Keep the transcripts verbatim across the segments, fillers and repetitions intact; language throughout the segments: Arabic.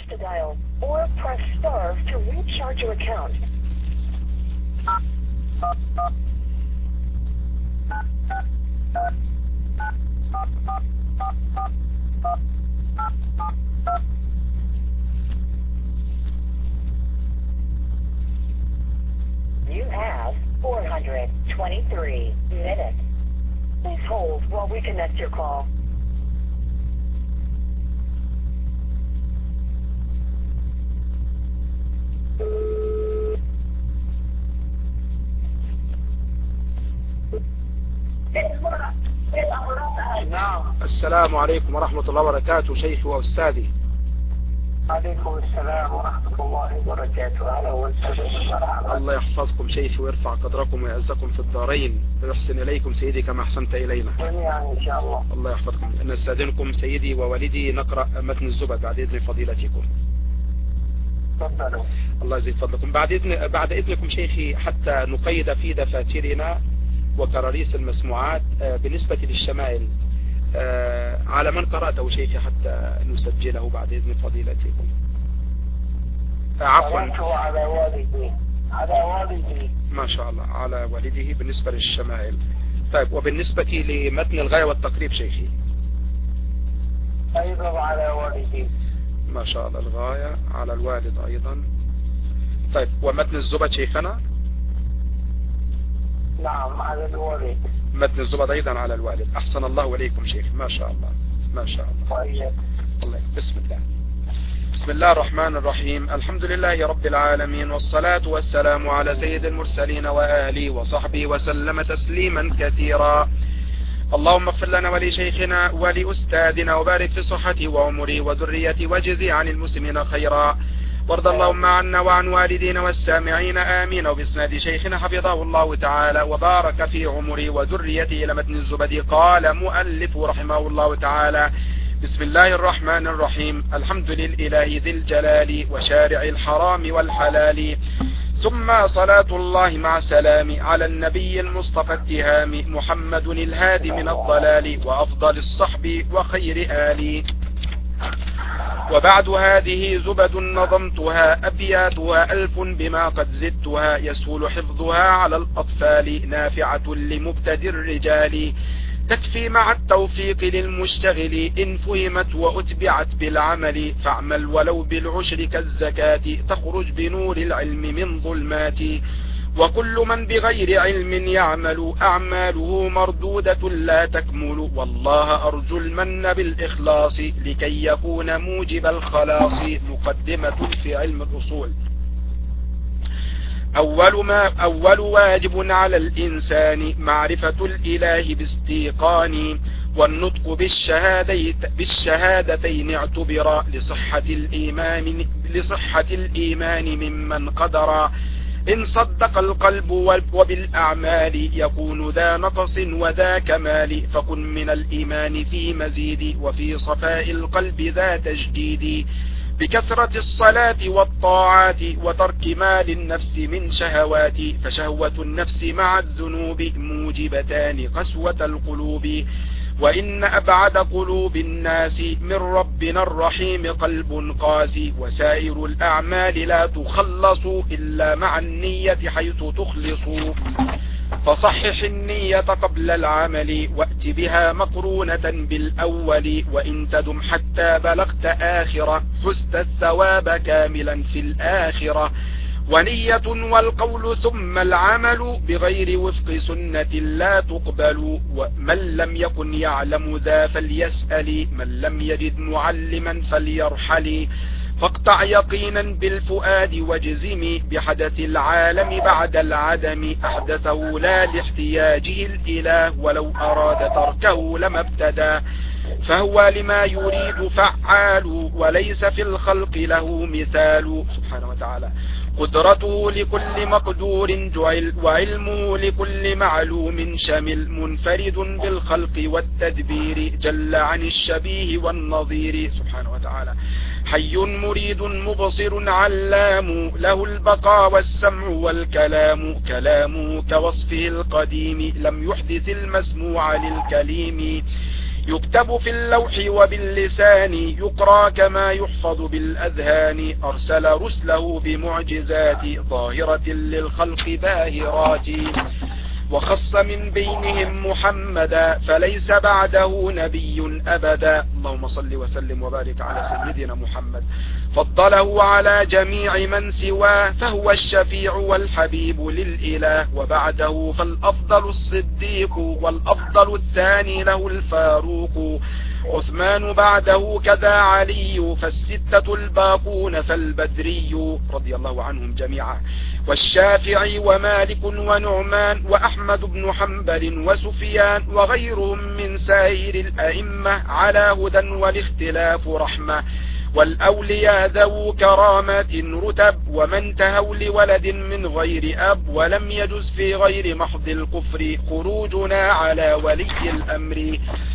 to dial, or press star to recharge your account. You have four hundred twenty-three minutes. Please hold while we connect your call. السلام عليكم ورحمة الله وبركاته شيخي وأستاذي. عليكم السلام ورحمة الله وبركاته. أهلا وسهلا. الله يحفظكم شيخي ويرفع قدركم ويعزكم في الدارين ويحسن إليكم سيدي كما أحسنت إلينا جميعا إن شاء الله. الله يحفظكم. نستأذنكم سيدي ووالدي نقرأ متن الزبد بعد إذن فضيلتكم. تفضلوا. الله يزيد فضلكم. بعد إذن بعد إذنكم شيخي حتى نقيد في دفاترنا وكراريس المسموعات بالنسبة للشمائل على من قرأته شيخي حتى نسجله بعد إذن فضيلتكم. عفوا على والدي على والدي ما شاء الله على والده بالنسبة للشمائل. طيب وبالنسبة لمتن الغاية والتقريب شيخي أيضا على والدي. ما شاء الله الغاية على الوالد أيضا. طيب ومتن الزبد شيخنا؟ نعم على الوالد. متن الزبد أيضا على الوالد. أحسن الله إليكم شيخ. ما شاء الله ما شاء الله. طيب. الله بسم الله. بسم الله الرحمن الرحيم. الحمد لله رب العالمين والصلاة والسلام على سيد المرسلين وآله وصحبه وسلم تسليما كثيرا. اللهم اغفر لنا ولشيخنا ولأستاذنا وبارك في صحته وعمره وذريته واجزي عن المسلمين خيرا. وارض اللهم عنا وعن والدينا والسامعين آمين. وبإسناد شيخنا حفظه الله تعالى وبارك في عمره وذريته إلى متن الزبد. قال مؤلف رحمه الله تعالى: بسم الله الرحمن الرحيم. الحمد لله ذي الجلال وشارع الحرام والحلال، ثم صلاة الله مع سلام على النبي المصطفى التهام، محمد الهادي من الضلال وأفضل الصحب وخير آلي. وبعد هذه زبد نظمتها أبياتها ألف بما قد زدتها، يسهل حفظها على الأطفال نافعة لمبتدئ الرجال، تكفي مع التوفيق للمشتغل إن فهمت وأتبعت بالعمل، فاعمل ولو بالعشر كالزكاة تخرج بنور العلم من ظلمات. وكل من بغير علم يعمل أعماله مردودة لا تكمل، والله أرجو المن بالإخلاص لكي يكون موجب الخلاص. مقدمة في علم الأصول. أول ما أول واجب على الإنسان معرفة الإله باستيقان، والنطق بالشهادتين اعتبرا لصحة الإيمان لصحة الإيمان ممن قدر. إن صدق القلب وبالأعمال يكون ذا نقص وذا كمال، فكن من الإيمان في مزيد وفي صفاء القلب ذا تجديد، بكثرة الصلاة والطاعات وترك ما للنفس من شهوات، فشهوة النفس مع الذنوب موجبتان قسوة القلوب. وإن أبعد قلوب الناس من ربنا الرحيم قلب قاسي، وسائر الأعمال لا تخلص إلا مع النية حيث تخلص. فصحح النية قبل العمل وأت بها مقرونة بالأول، وإن تدم حتى بلغت آخرة حزت الثواب كاملا في الآخرة. ونية والقول ثم العمل بغير وفق سنة لا تقبل. ومن لم يكن يعلم ذا فليسأل، من لم يجد معلما فليرحل. فاقطع يقينا بالفؤاد واجزم بحدث العالم بعد العدم، أحدثه لا لاحتياجه الإله ولو أراد تركه لما ابتدى. فهو لما يريد فعال وليس في الخلق له مثال. سبحانه وتعالى. قدرته لكل مقدور جعل، وعلمه لكل معلوم شمل، منفرد بالخلق والتدبير جل عن الشبيه والنظير. سبحانه وتعالى. حي مريد مبصر علام، له البقاء والسمع والكلام، كلامه كوصفه القديم لم يحدث المسموع للكليم. يكتب في اللوح وباللسان يقرأ كما يحفظ بالأذهان أرسل رسله بمعجزات ظاهرة للخلق باهرات وخص من بينهم محمدا فليس بعده نبي أبدا اللهم صل وسلم وبارك على سيدنا محمد فضله على جميع من سواه فهو الشفيع والحبيب للإله وبعده فالأفضل الصديق والأفضل الثاني له الفاروق عثمان بعده كذا علي فالستة الباقون فالبدري رضي الله عنهم جميعا والشافعي ومالك ونعمان وأحمد بن حنبل وسفيان وغيرهم من سائر الأئمة على هدى والاختلاف رحمة والأولياء ذو كرامة رتب ومن تهوا لولد من غير أب ولم يجز في غير محض الكفر خروجنا على ولي الأمر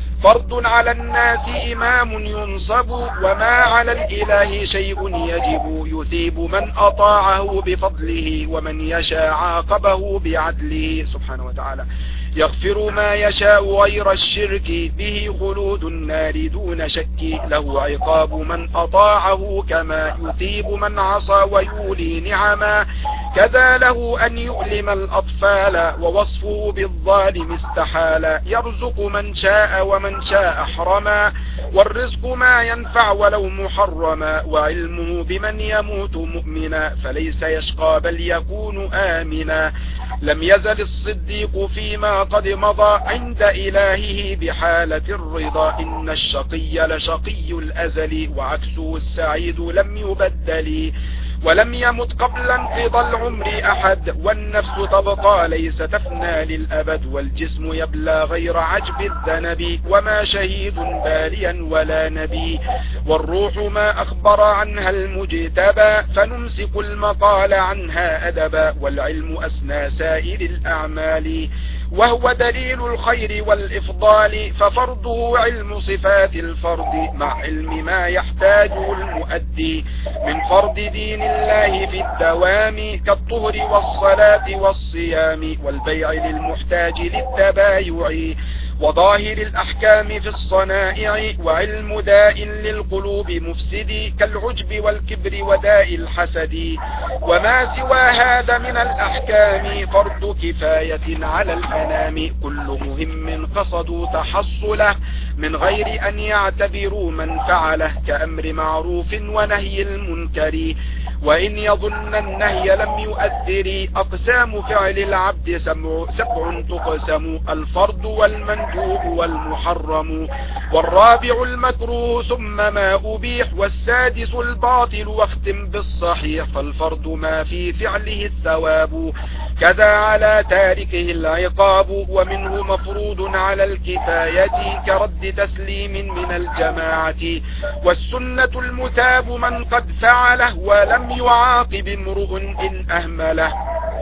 فرض على الناس إمام ينصب وما على الإله شيء يجب يثيب من أطاعه بفضله ومن يشاء عاقبه بعدله سبحانه وتعالى يغفر ما يشاء غير الشرك به خلود النار دون شك له عقاب من أطاعه كما يثيب من عصى ويولي نعما كذا له أن يؤلم الأطفال ووصفه بالظالم استحال يرزق من شاء ومن شاء حرما والرزق ما ينفع ولو محرما وعلمه بمن يموت مؤمنا فليس يشقى بل يكون آمنا لم يزل الصديق فيما قد مضى عند إلهه بحالة الرضا إن الشقي لشقي الأزل وعكسه السعيد لم يبدل ولم يمت قبل انقضاء العمر أحد والنفس تبقى ليس تفنى للأبد والجسم يبلى غير عجب الذنب وما شهيد باليا ولا نبي والروح ما أخبر عنها المجتبى فنمسك المقال عنها أدبا والعلم أسنى سائر الأعمال وهو دليل الخير والإفضال ففرضه علم صفات الفرد مع علم ما يحتاجه المؤدي من فرض دين الله في الدوام كالطهر والصلاة والصيام والبيع للمحتاج للتبايع وظاهر الأحكام في الصنائع وعلم داء للقلوب مفسد كالعجب والكبر وداء الحسد وما سوى هذا من الأحكام فرض كفاية على الأنام كل مهم قصدوا تحصله من غير أن يعتبروا من فعله كأمر معروف ونهي المنكر وإن يظن النهي لم يؤثر أقسام فعل العبد سبع, سبع تقسم الفرض والمندوب والمحرم والرابع المكروه ثم ما أبيح والسادس الباطل واختم بالصحيح فالفرض ما في فعله الثواب كذا على تاركه العقاب ومنه مفروض على الكفاية كرد تسليم من الجماعة والسنة المثاب من قد فعله ولم يعاقب امرؤ إن أهمله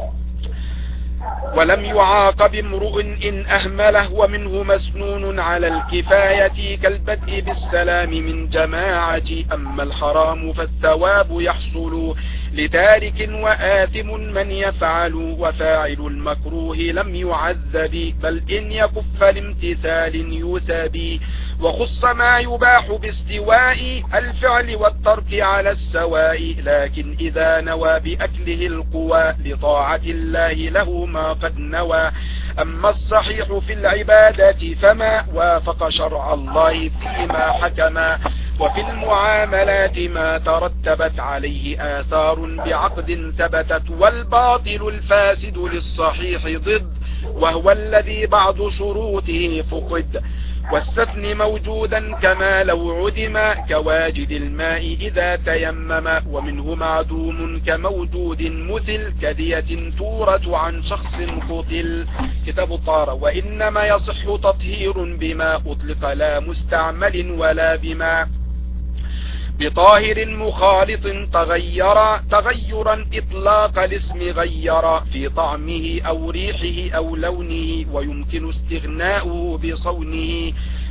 ولم يعاقب امرؤ إن أهمله ومنه مسنون على الكفاية كالبدء بالسلام من جماعة أما الحرام فالثواب يحصل لتارك وآثم من يفعل وفاعل المكروه لم يعذب بل إن يكف لامتثال يثاب وخص ما يباح باستواء الفعل والترك على السواء لكن إذا نوى بأكله القوى لطاعة الله له ما قد نوى أما الصحيح في العبادة فما وافق شرع الله فيما حكما وفي المعاملات ما ترتبت عليه آثار بعقد ثبتت والباطل الفاسد للصحيح ضد وهو الذي بعض شروطه فقد والستن موجودا كما لو عدم كواجد الماء إذا تيمم ومنه معدوم كموجود مثل كدية تورة عن شخص قتل كتاب الطهارة وإنما يصح تطهير بما أطلق لا مستعمل ولا بما بطاهر مخالط تغير تغيرا إطلاق الاسم غير في طعمه أو ريحه أو لونه ويمكن استغناؤه بصونه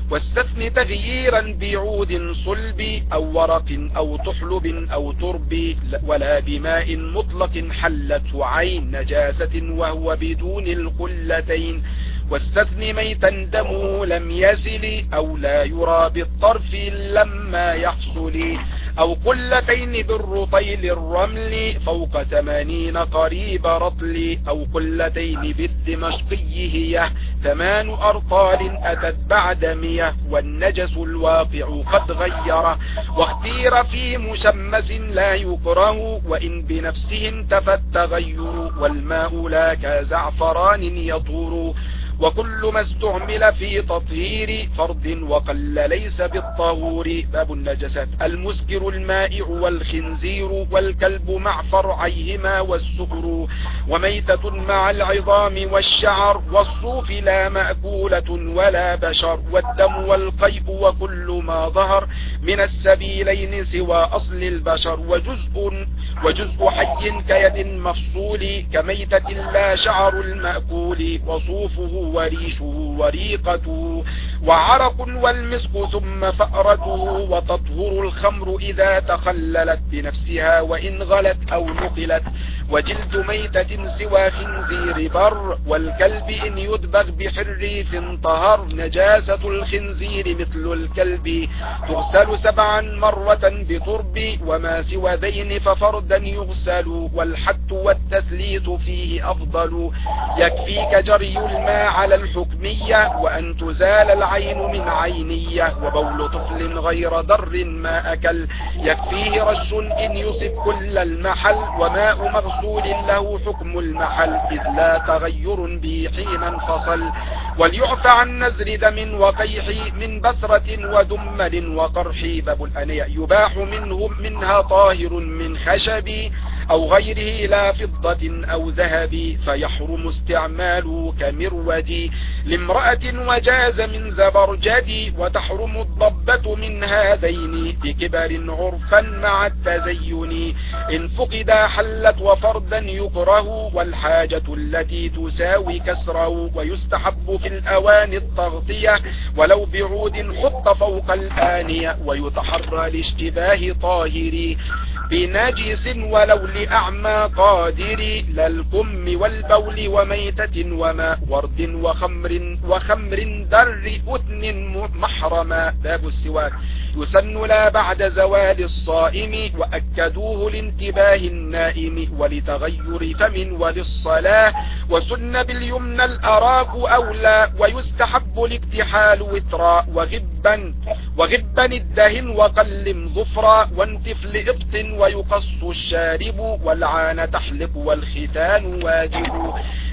واستثن تغييرا بعود صلب أو ورق أو تحلب أو ترب ولا بماء مطلق حلته عين نجاسة وهو بدون القلتين. واستثن ميتا دمه لم يسل أو لا يرى بالطرف لما يحصل أو قلتين بالرطيل الرمل فوق ثمانين قريب رطل أو قلتين بالدمشقي هي ثمان أرطال أتت بعد مية والنجس الواقع قد غيره. واختير في مشمس لا يكره وإن بنفسه انتفى التغير والماء لا كزعفران يطور. وكل ما استعمل في تطهير فرد وقل ليس بالطهور. باب النجسات. المسكر المائع والخنزير والكلب مع فرعيهما والسكر وميتة مع العظام والشعر والصوف لا مأكولة ولا بشر والدم والقيء وكل ما ظهر من السبيلين سوى أصل البشر وجزء وجزء حي كيد مفصول كميتة لا شعر المأكول وصوفه وريشه وريقته وعرق والمسك ثم فأرته. وتطهر الخمر إذا تخللت بنفسها وإن غلت أو نقلت. وجلد ميتة سوى خنزير بر والكلب إن يدبغ بحريف طهر. نجاسة الخنزير مثل الكلب تغسل سبعا مرة بترب وما سوى ذين ففردا يغسل. والحد والتثليث فيه أفضل يكفيك جري الماء على الحكمية وأن تزال العين من عينية. وبول طفل غير ضر ما أكل يكفيه رش إن يصب كل المحل. وماء مغسول له حكم المحل إذ لا تغير به حين انفصل. وليعفى عن نزر دم وقيح من بثرة ودمل وقرح. باب الأنية. يباح منهم منها طاهر من خشب أو غيره لا فضة أو ذهب فيحرم استعماله كمرود لامرأة وجاز من زبرجد. وتحرم الضبة من هذين بكبر عرفا مع التزين. إن فقد حلت وفردا يكره والحاجة التي تساوي كسره. ويستحب في الأواني التغطية ولو بعود حط فوق الآنية. ويتحرى لاشتباه طاهر بنجس ولو لأعمى قادر للكم والبول وميتة وماء ورد وخمر وخمر در أثن محرما. باب السواك. يسن لا بعد زوال الصائم وأكدوه لانتباه النائم ولتغير فم وللصلاة. وسن باليمنى الأراك أولى ويستحب الاكتحال وترا. وغبا وغبا الدهن وقلم ظفرا وانتف لإبط ويقص الشارب. والعان تحلق والختان واجب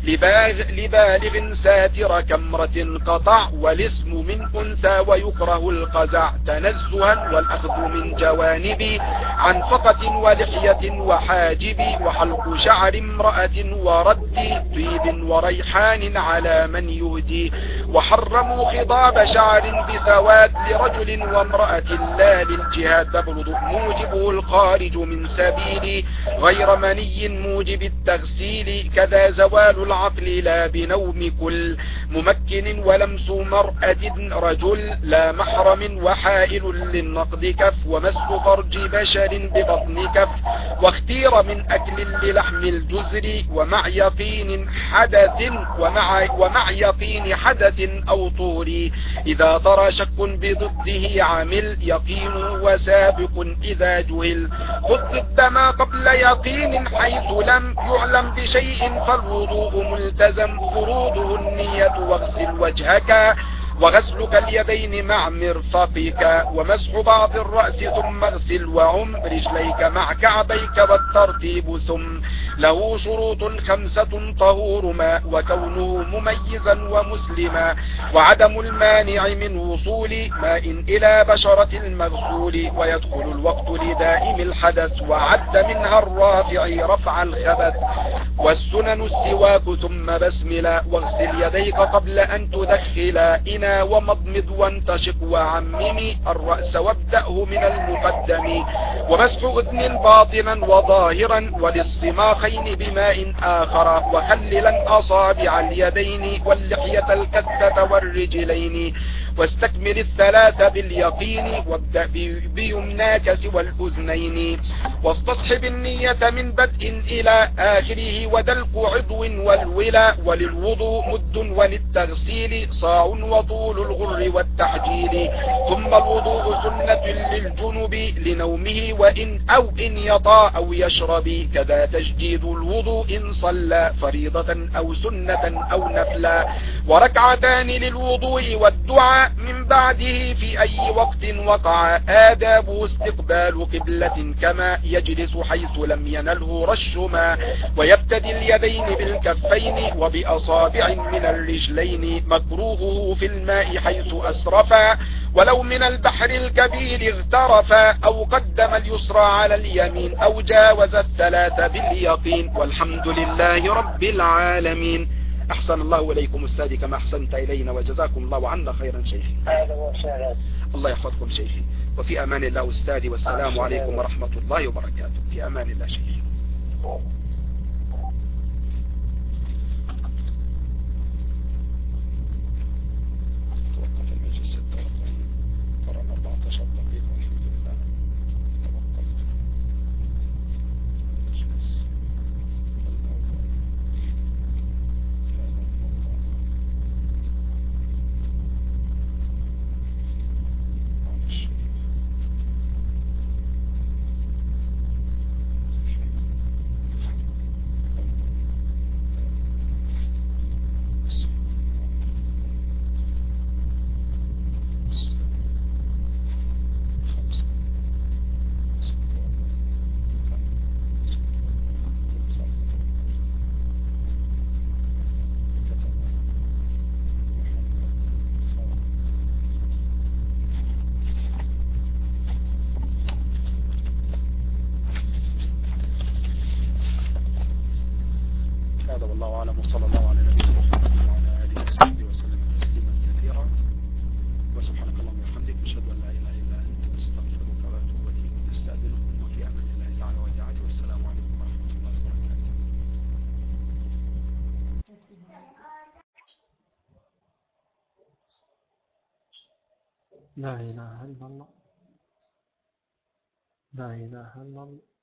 لبالغ ساتر كمرة قطع. والاسم من أنثى ويكره القزع تنزها والأخذ من جوانب عن فقة ولحية وحاجب. وحلق شعر امرأة ورد طيب وريحان على من يهدي. وحرموا خضاب شعر بسواد لرجل وامرأة لا للجهاد تبرد موجبه الخارج من سبيل غير مني موجب التغسيل. كذا زوال العقل لا بنوم كل ممكن ولمس مرأة رجل لا محرم وحائل للنقد كف. ومس فرج بشر ببطن كف. واختير من أكل للحم الجزر ومع يقين حدث ومع, ومع يقين حدث أو طور. إذا ترى شك بضده عامل يقين وسابق إذا جهل. خذ الدم قبل يقين حيث لم يعلم بشيء فالوضوء ملتزم. فروضه النية واغسل وجهك وغسلك اليدين مع مرفقك. ومسح بعض الرأس ثم اغسل وعم رجليك مع كعبيك والترتيب ثم له شروط خمسة طهور ماء وكونه مميزا ومسلما. وعدم المانع من وصول ماء إلى بشرة المغسول. ويدخل الوقت لدائم الحدث وعد منها الرافع رفع الخبث. والسنن السواك ثم بسملا. واغسل يديك قبل أن تدخلا إنا ومضمض وانتشق وعممي الرأس وابدأه من المقدم. ومسح أذن باطنا وظاهرا وللصماخين بماء آخر. وخللا أصابع اليدين واللحية الكتة والرجلين. واستكمل الثلاث باليقين وابدأ بيمناك سوى الأذنين واستصحب النية من بدء إلى آخره ودلق عضو والولا وللوضوء مد وللتغسيل صاع وطول الغر والتحجيل ثم الوضوء سنة للجنب لنومه وإن أو إن يطا أو يشرب كذا تجديد الوضوء إن صلى فريضة أو سنة أو نفلا وركعتان للوضوء والدعاء من بعده في أي وقت وقع آداب استقبال قبلة كما يجلس حيث لم ينله رش ما ويبتدي اليدين بالكفين وبأصابع من الرجلين مكروهه في الماء حيث أسرفا ولو من البحر الكبير اغترفا أو قدم اليسرى على اليمين أو جاوز الثلاث باليقين والحمد لله رب العالمين. أحسن الله إليكم أستاذ كما أحسنت إلينا وجزاكم الله عنا خيرا شيخي. الله يحفظكم شيخي وفي أمان الله أستاذي والسلام عليكم ورحمة الله وبركاته. في أمان الله شيخي. توقف المجلس ستة وقرأنا أربعة عشر دقيقة والحمد لله. توقفت المجلس والله أعلم وصلى الله على نبينا محمد وعلى آله وصحبه وسلم تسليما كثيرا وسبحانك اللهم وبحمدك أشهد أن لا إله إلا أنت أستغفرك وأتوب إليك. نستأذنكم وفي أمان الله تعالى ودعاته والسلام عليكم ورحمة الله وبركاته. لا إله إلا الله لا إله إلا الله